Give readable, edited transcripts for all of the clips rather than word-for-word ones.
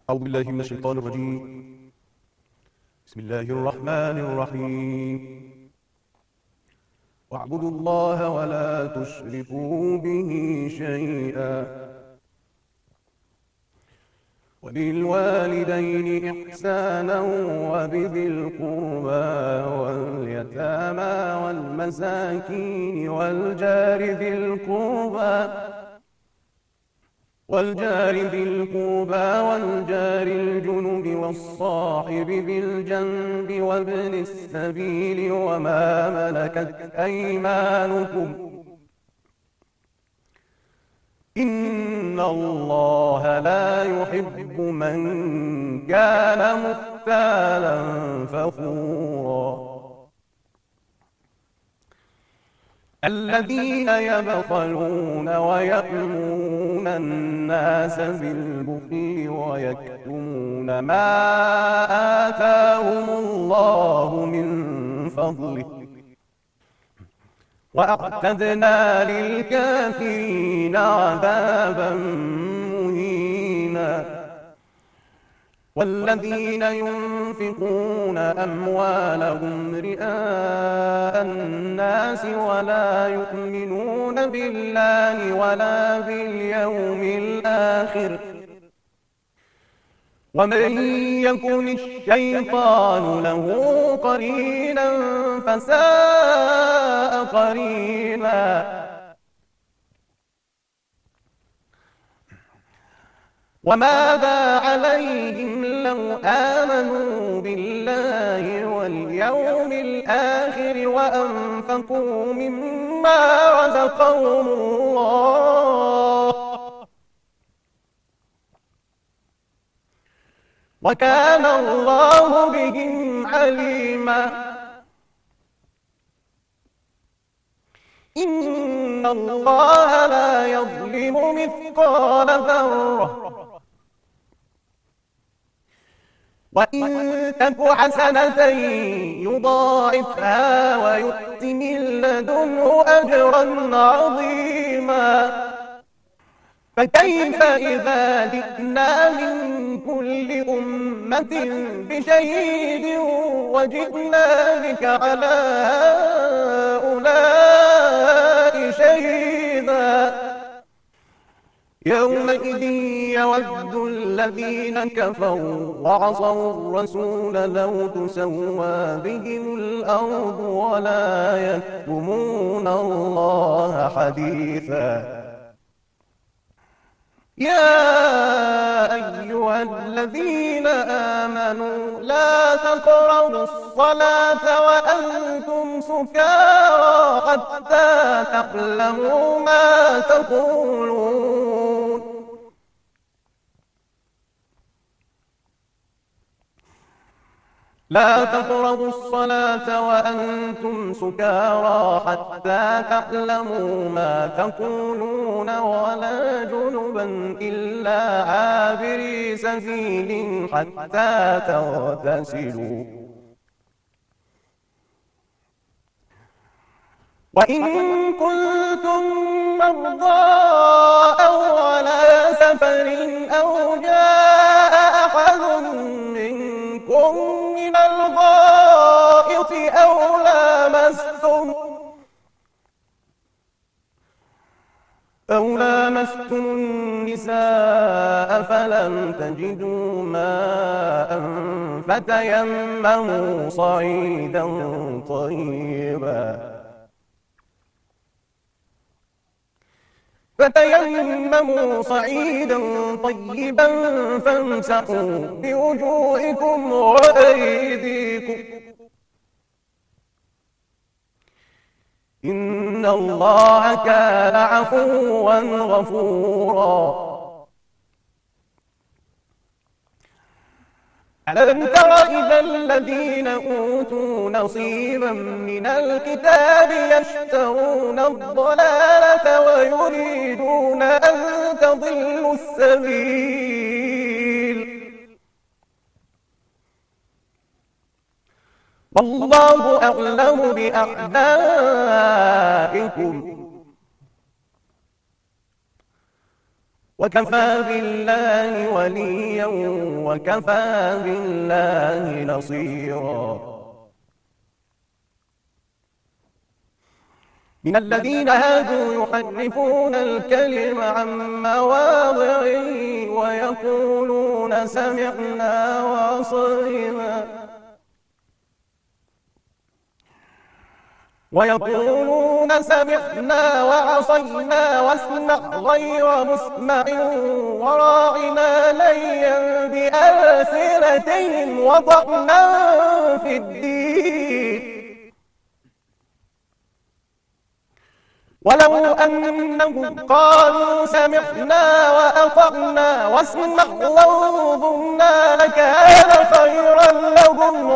أعوذ بالله من الشيطان الرجيم. بسم الله الرحمن الرحيم. واعبدوا الله ولا تشركوا به شيئا وبالوالدين إحسانا وبذي القربى واليتامى والمساكين والجار ذي القربى والجار الجنب والصاحب بالجنب وابن السبيل وما ملكت أيمانكم إن الله لا يحب من كان مختالا فخورا الذين يبخلون ويأمرون الناس بالبخل ويكتمون ما آتاهم الله من فضله وأعتدنا للكافرين عذابا مهينا والذين ينفقون أموالهم رئاء الناس ولا يؤمنون بالله ولا باليوم الآخر ومن يكن الشيطان له قرينا فساء قرينا وماذا عليهم لو آمنوا بالله واليوم الآخر وأنفقوا مما رزقهم الله وكان الله بهم عليما إن الله لا يظلم مثقال ذرة وإن تك حسنة يضاعفها ويؤت من لدنه أجرا عظيما فكيف إذا جئنا من كل أمة بشهيد وجئنا بك على هؤلاء شهيدا يومئذ يود الذين كفروا وعصوا الرسول لو تسوى بهم الأرض ولا يكتمون الله حديثا يا أيها الذين آمنوا لا تقربوا الصلاة وأنتم سكارى حتى تعلموا ما تقولون لا تقربوا الصلاة وأنتم سكارى حتى تعلموا ما تقولون ولا جنبا إلا عابري سبيل حتى تغتسلوا وإن كنتم مرضى أو على سفر أو جاء أحد منكم من الغائط أو لامستم النساء فلم تجدوا ماء فتيمموا صعيدا طيبا فامسحوا بوجوهكم وأيديكم إن الله كان عفوا غفورا ألم تر إلى الذين أوتوا نصيبا من الكتاب يشترون الضلالة ويريدون أن تضلوا السبيل والله أعلم بأعدائكم وكفى بالله وليا وكفى بالله نصيرا. من الذين هادوا يحرفون الكلم عن مواضعه ويقولون سمعنا وعصينا واسمع غير مسمع وراعنا ليا بألسنتهم وطعنا في الدين ولو أنهم قالوا سمعنا وأطعنا واسمع وانظرنا لكان خيرا لهم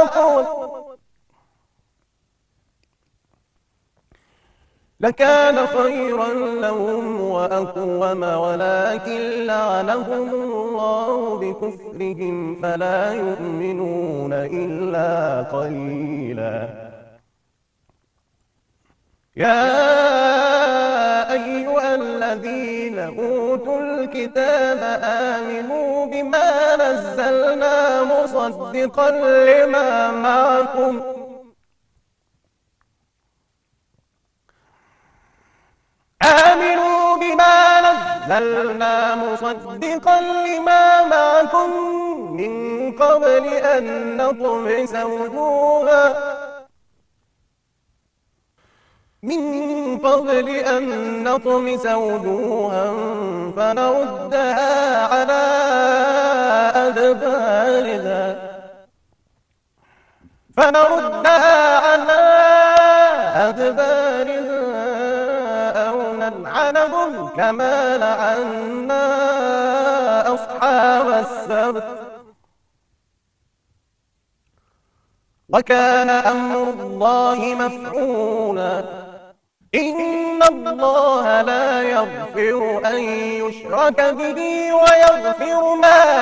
وأقوم ولكن لعنهم الله بكفرهم فلا يؤمنون إلا قليلا. يا أيها الذين أوتوا الكتاب آمنوا بما نزلنا مصدقا لما معكم من قبل أن نطمس وجوها فنردها على أدبارها أو نلعنهم كما لعنا أصحاب السبت وكان أمر الله مفعولا. إن الله لا يغفر أن يشرك به ويغفر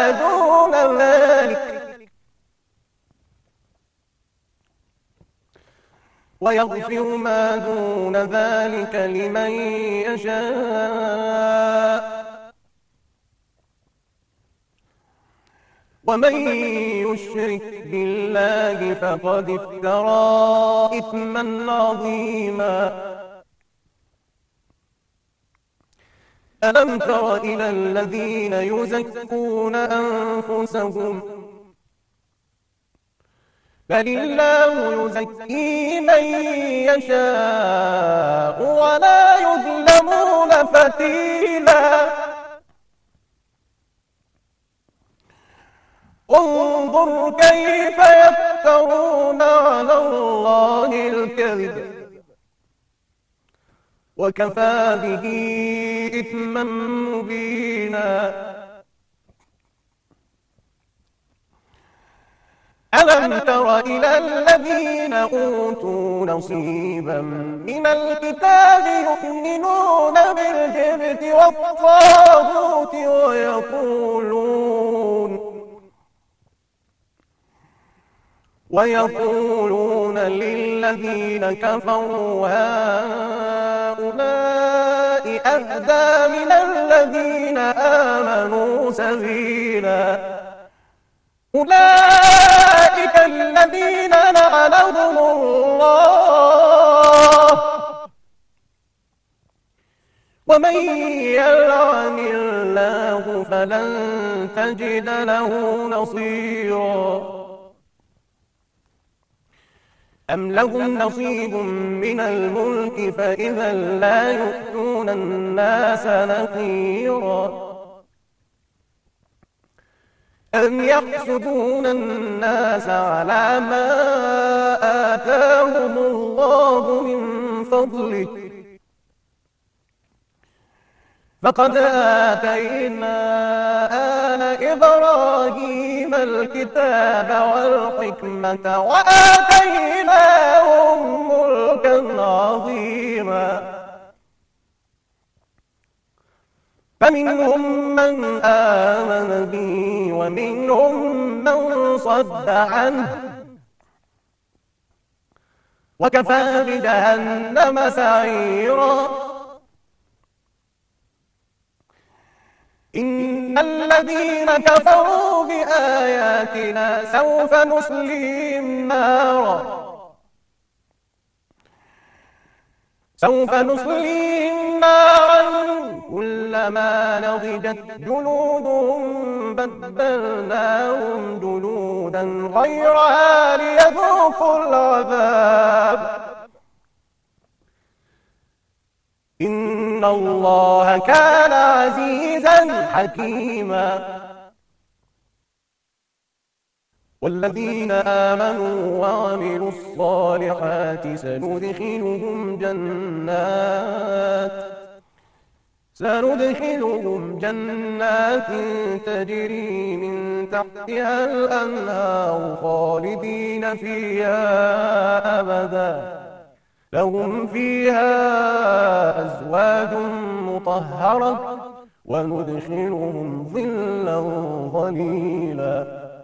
ما دون ذلك لمن يشاء ومن يشرك بالله فقد افترى إثما عظيما. ألم تر إلى الذين يزكون أنفسهم بل الله يزكي من يشاء ولا يظلمون فتيلا. انظر كيف يفترون على الله الكذب وكفى به إثما مبينا. ألم تر إلى الذين أوتوا نصيبا من الكتاب يؤمنون بالجبت والطاغوت ويقولون للذين كفروا هؤلاء أهدى من الذين آمنوا سبيلا. أولئك الذين لعنهم الله ومن يلعن الله فلن تجد له نصيرا. أم لهم نصيب من الملك فإذا لا يؤتون الناس نقيرا. أم يحسدون الناس على ما آتاهم الله من فضله فقد آتينا آل إبراهيم الكتاب والحكمة وآتيناهم ملكا عظيما. فمنهم من آمن به ومنهم من صد عنه وكفى بجهنم سعيرا. إن الذين كفروا بآياتنا سوف نصليهم نارا كلما نضجت جلودهم بدلناهم جلودا غيرها ليذوقوا العذاب إن الله كان عزيزا حكيما والذين آمنوا وعملوا الصالحات سندخلهم جنات تجري من تحتها الأنهار خالدين فيها أبدا لهم فيها أزواج مطهرة وندخلهم ظلا ظليلا